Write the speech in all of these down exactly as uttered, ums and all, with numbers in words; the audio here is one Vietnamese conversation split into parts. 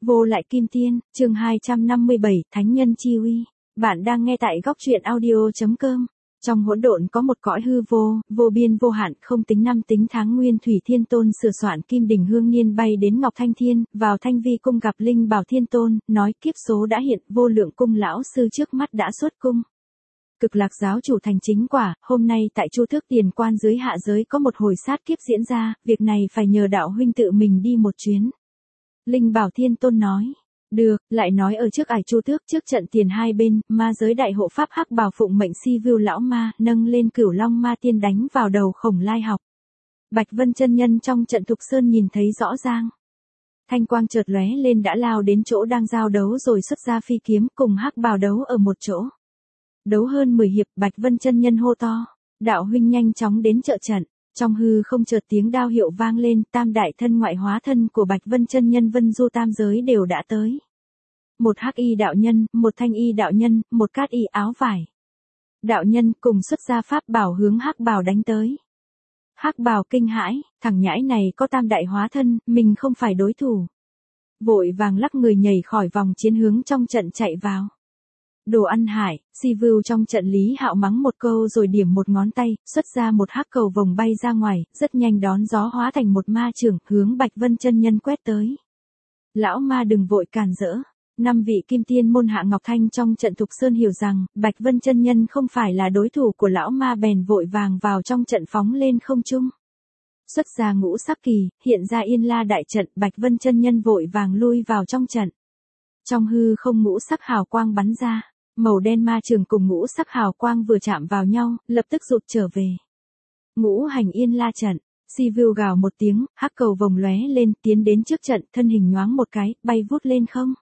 Vô lại kim tiên, chương hai trăm năm mươi bảy, Thánh nhân chi uy. Bạn đang nghe tại góc truyện audio chấm com. Trong hỗn độn có một cõi hư vô, vô biên vô hạn, không tính năm tính tháng nguyên thủy thiên tôn sửa soạn kim đỉnh hương niên bay đến Ngọc Thanh Thiên, vào Thanh Vi cung gặp Linh Bảo Thiên Tôn, nói kiếp số đã hiện, vô lượng cung lão sư trước mắt đã xuất cung. Cực Lạc giáo chủ thành chính quả, hôm nay tại Chu Thước Tiền Quan dưới hạ giới có một hồi sát kiếp diễn ra, việc này phải nhờ đạo huynh tự mình đi một chuyến. Linh Bảo Thiên Tôn nói, được, lại nói ở trước ải Chu Thước trước trận tiền hai bên, ma giới đại hộ pháp hắc bào phụng mệnh si vưu lão ma, nâng lên cửu long ma tiên đánh vào đầu Khổng Lai học. Bạch Vân chân nhân trong trận Thục Sơn nhìn thấy rõ ràng. Thanh quang chợt lóe lên đã lao đến chỗ đang giao đấu rồi xuất ra phi kiếm cùng hắc bào đấu ở một chỗ. Đấu hơn mười hiệp, Bạch Vân chân nhân hô to, đạo huynh nhanh chóng đến trợ trận. Trong hư không chợt tiếng đao hiệu vang lên, tam đại thân ngoại hóa thân của Bạch Vân chân nhân Vân Du tam giới đều đã tới. Một hắc y đạo nhân, một thanh y đạo nhân, một cát y áo vải. Đạo nhân cùng xuất ra pháp bảo hướng hắc bào đánh tới. Hắc bào kinh hãi, thằng nhãi này có tam đại hóa thân, mình không phải đối thủ. Vội vàng lắc người nhảy khỏi vòng chiến hướng trong trận chạy vào. Đồ ăn hại, si vưu trong trận Lý Hạo mắng một câu rồi điểm một ngón tay, xuất ra một hắc cầu vồng bay ra ngoài, rất nhanh đón gió hóa thành một ma chưởng, hướng Bạch Vân chân nhân quét tới. Lão ma đừng vội cản rỡ. Năm vị kim tiên môn hạ Ngọc Thanh trong trận Thục Sơn hiểu rằng, Bạch Vân chân nhân không phải là đối thủ của lão ma bèn vội vàng vào trong trận phóng lên không trung. Xuất ra ngũ sắc kỳ, hiện ra Yên La đại trận, Bạch Vân chân nhân vội vàng lui vào trong trận. Trong hư không ngũ sắc hào quang bắn ra. Màu đen ma trường cùng ngũ sắc hào quang vừa chạm vào nhau, lập tức rụt trở về. Ngũ hành Yên La trận, si vưu gào một tiếng, hắc cầu vồng lóe lên, tiến đến trước trận, thân hình nhoáng một cái, bay vút lên không.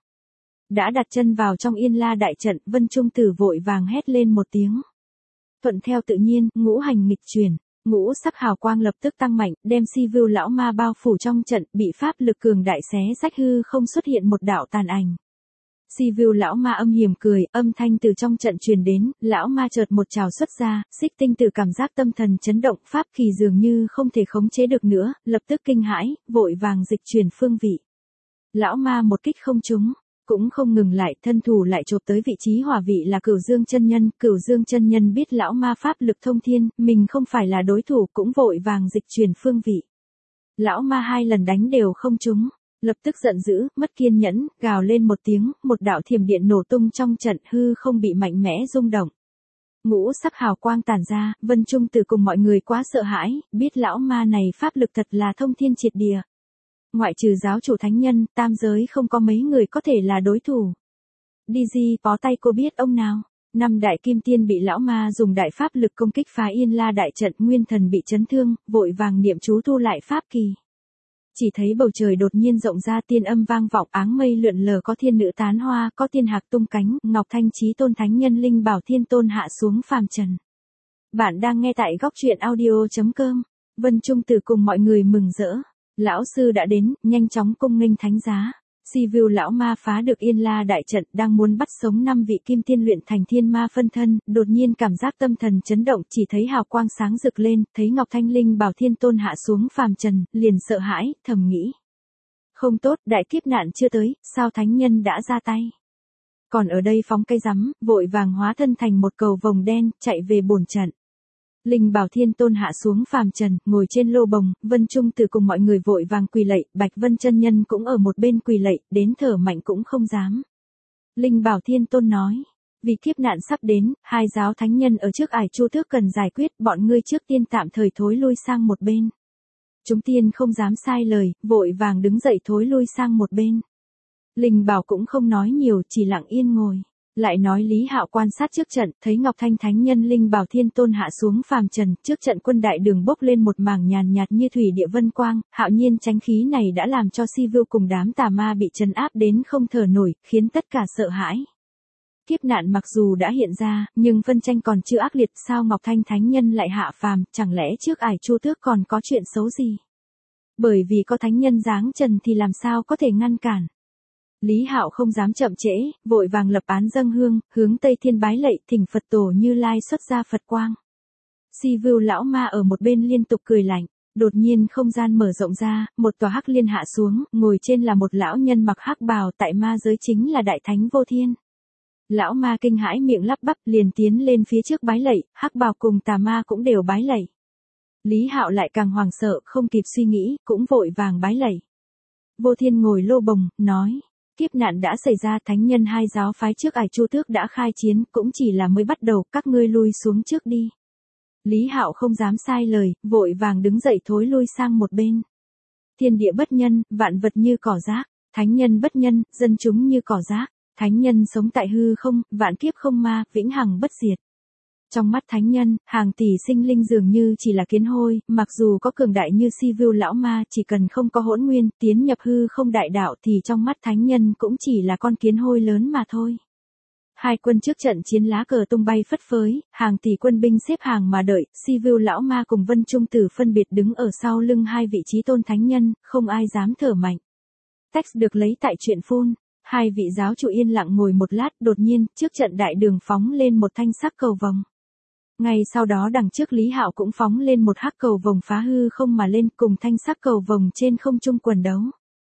Đã đặt chân vào trong Yên La đại trận, Vân Trung Tử vội vàng hét lên một tiếng. Thuận theo tự nhiên, ngũ hành nghịch chuyển, ngũ sắc hào quang lập tức tăng mạnh, đem si vưu lão ma bao phủ trong trận, bị pháp lực cường đại xé rách hư không xuất hiện một đạo tàn ảnh. Si vưu lão ma âm hiểm cười, âm thanh từ trong trận truyền đến, lão ma chợt một trào xuất ra, xích tinh từ cảm giác tâm thần chấn động, pháp kỳ dường như không thể khống chế được nữa, lập tức kinh hãi, vội vàng dịch chuyển phương vị. Lão ma một kích không trúng, cũng không ngừng lại, thân thủ lại chộp tới vị trí hỏa vị là Cửu Dương chân nhân, Cửu Dương chân nhân biết lão ma pháp lực thông thiên, mình không phải là đối thủ, cũng vội vàng dịch chuyển phương vị. Lão ma hai lần đánh đều không trúng. Lập tức giận dữ, mất kiên nhẫn, gào lên một tiếng, một đạo thiểm điện nổ tung trong trận, hư không bị mạnh mẽ rung động. Ngũ sắc hào quang tản ra, Vân Trung Tử cùng mọi người quá sợ hãi, biết lão ma này pháp lực thật là thông thiên triệt địa. Ngoại trừ giáo chủ thánh nhân, tam giới không có mấy người có thể là đối thủ. Đi di, bó tay cô biết ông nào? Năm đại kim tiên bị lão ma dùng đại pháp lực công kích phá Yên La đại trận, nguyên thần bị chấn thương, vội vàng niệm chú thu lại pháp kỳ. Chỉ thấy bầu trời đột nhiên rộng ra, tiên âm vang vọng, áng mây lượn lờ, có thiên nữ tán hoa, có tiên hạc tung cánh, Ngọc Thanh Chí Tôn thánh nhân Linh Bảo Thiên Tôn hạ xuống phàm trần. Bạn đang nghe tại góc truyện audio chấm com. Vân Trung Tử cùng mọi người mừng rỡ. Lão sư đã đến, nhanh chóng cung nghênh thánh giá. Si vưu lão ma phá được Yên La đại trận, đang muốn bắt sống năm vị kim tiên luyện thành thiên ma phân thân, đột nhiên cảm giác tâm thần chấn động, chỉ thấy hào quang sáng rực lên, thấy Ngọc Thanh Linh Bảo Thiên Tôn hạ xuống phàm trần, liền sợ hãi, thầm nghĩ. Không tốt, đại kiếp nạn chưa tới, sao thánh nhân đã ra tay. Còn ở đây phóng cây rắm, vội vàng hóa thân thành một cầu vồng đen, chạy về bổn trận. Linh Bảo Thiên Tôn hạ xuống phàm trần, ngồi trên lô bồng, Vân Trung Tử cùng mọi người vội vàng quỳ lạy, Bạch Vân chân nhân cũng ở một bên quỳ lạy, đến thở mạnh cũng không dám. Linh Bảo Thiên Tôn nói, vì kiếp nạn sắp đến, hai giáo thánh nhân ở trước ải Chu Thước cần giải quyết, bọn ngươi trước tiên tạm thời thối lui sang một bên. Chúng tiên không dám sai lời, vội vàng đứng dậy thối lui sang một bên. Linh Bảo cũng không nói nhiều, chỉ lặng yên ngồi. Lại nói Lý Hạo quan sát trước trận, thấy Ngọc Thanh thánh nhân Linh Bảo Thiên Tôn hạ xuống phàm trần, trước trận quân đại đường bốc lên một mảng nhàn nhạt như thủy địa vân quang, hạo nhiên chánh khí này đã làm cho si vưu cùng đám tà ma bị trấn áp đến không thở nổi, khiến tất cả sợ hãi. Kiếp nạn mặc dù đã hiện ra, nhưng phân tranh còn chưa ác liệt, sao Ngọc Thanh thánh nhân lại hạ phàm, chẳng lẽ trước ải Chu Tước còn có chuyện xấu gì? Bởi vì có thánh nhân giáng trần thì làm sao có thể ngăn cản? Lý Hạo không dám chậm trễ, vội vàng lập án dâng hương, hướng Tây Thiên bái lạy, thỉnh Phật tổ Như Lai xuất ra Phật quang. Si vưu lão ma ở một bên liên tục cười lạnh. Đột nhiên không gian mở rộng ra, một tòa hắc liên hạ xuống, ngồi trên là một lão nhân mặc hắc bào, tại ma giới chính là đại thánh Vô Thiên. Lão ma kinh hãi miệng lắp bắp liền tiến lên phía trước bái lạy, hắc bào cùng tà ma cũng đều bái lạy. Lý Hạo lại càng hoảng sợ, không kịp suy nghĩ, cũng vội vàng bái lạy. Vô Thiên ngồi lô bồng, nói, kiếp nạn đã xảy ra, thánh nhân hai giáo phái trước ải Chu Tước đã khai chiến, cũng chỉ là mới bắt đầu, các ngươi lui xuống trước đi. Lý Hạo không dám sai lời, vội vàng đứng dậy thối lui sang một bên. Thiên địa bất nhân, vạn vật như cỏ rác, thánh nhân bất nhân, dân chúng như cỏ rác, thánh nhân sống tại hư không, vạn kiếp không ma, vĩnh hằng bất diệt. Trong mắt thánh nhân, hàng tỷ sinh linh dường như chỉ là kiến hôi, mặc dù có cường đại như Sivu lão ma, chỉ cần không có hỗn nguyên, tiến nhập hư không đại đạo thì trong mắt thánh nhân cũng chỉ là con kiến hôi lớn mà thôi. Hai quân trước trận chiến lá cờ tung bay phất phới, hàng tỷ quân binh xếp hàng mà đợi, Sivu lão ma cùng Vân Trung Tử phân biệt đứng ở sau lưng hai vị trí tôn thánh nhân, không ai dám thở mạnh. Text được lấy tại truyện phun. Hai vị giáo chủ yên lặng ngồi một lát, đột nhiên, trước trận đại đường phóng lên một thanh sắc cầu vồng. Ngay sau đó đằng trước Lý Hạo cũng phóng lên một hắc cầu vồng phá hư không mà lên cùng thanh sắc cầu vồng trên không trung quần đấu.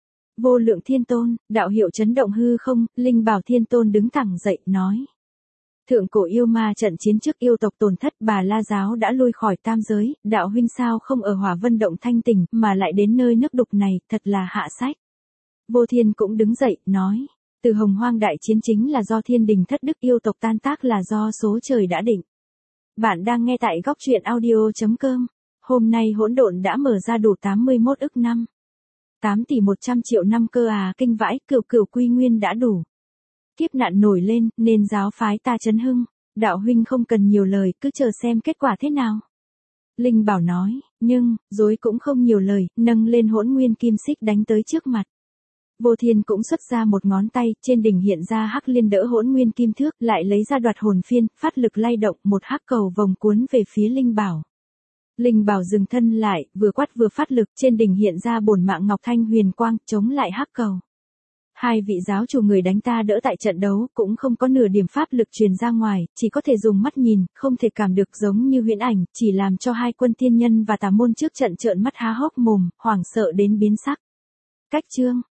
Vô lượng thiên tôn, đạo hiệu chấn động hư không, linh bảo thiên tôn đứng thẳng dậy, nói. Thượng cổ yêu ma trận chiến trước yêu tộc tổn thất, Bà La giáo đã lui khỏi tam giới, đạo huynh sao không ở Hỏa Vân động thanh tình mà lại đến nơi nước đục này, thật là hạ sách. Vô Thiên cũng đứng dậy, nói. Từ Hồng Hoang đại chiến chính là do thiên đình thất đức, yêu tộc tan tác là do số trời đã định. Bạn đang nghe tại góc truyện audio chấm com. Hôm nay hỗn độn đã mở ra đủ tám mươi mốt ức năm. tám tỷ một trăm triệu năm cơ à, kinh vãi, cửu cửu quy nguyên đã đủ. Kiếp nạn nổi lên, nên giáo phái ta chấn hưng. Đạo huynh không cần nhiều lời, cứ chờ xem kết quả thế nào. Linh Bảo nói, nhưng, dối cũng không nhiều lời, nâng lên hỗn nguyên kim xích đánh tới trước mặt. Vô Thiên cũng xuất ra một ngón tay, trên đỉnh hiện ra hắc liên đỡ hỗn nguyên kim thước, lại lấy ra đoạt hồn phiên, phát lực lay động, một hắc cầu vòng cuốn về phía Linh Bảo. Linh Bảo dừng thân lại, vừa quát vừa phát lực, trên đỉnh hiện ra bổn mạng ngọc thanh huyền quang, chống lại hắc cầu. Hai vị giáo chủ người đánh ta đỡ tại trận đấu, cũng không có nửa điểm pháp lực truyền ra ngoài, chỉ có thể dùng mắt nhìn, không thể cảm được giống như huyễn ảnh, chỉ làm cho hai quân tiên nhân và tà môn trước trận trợn mắt há hốc mồm, hoảng sợ đến biến sắc. Cách chương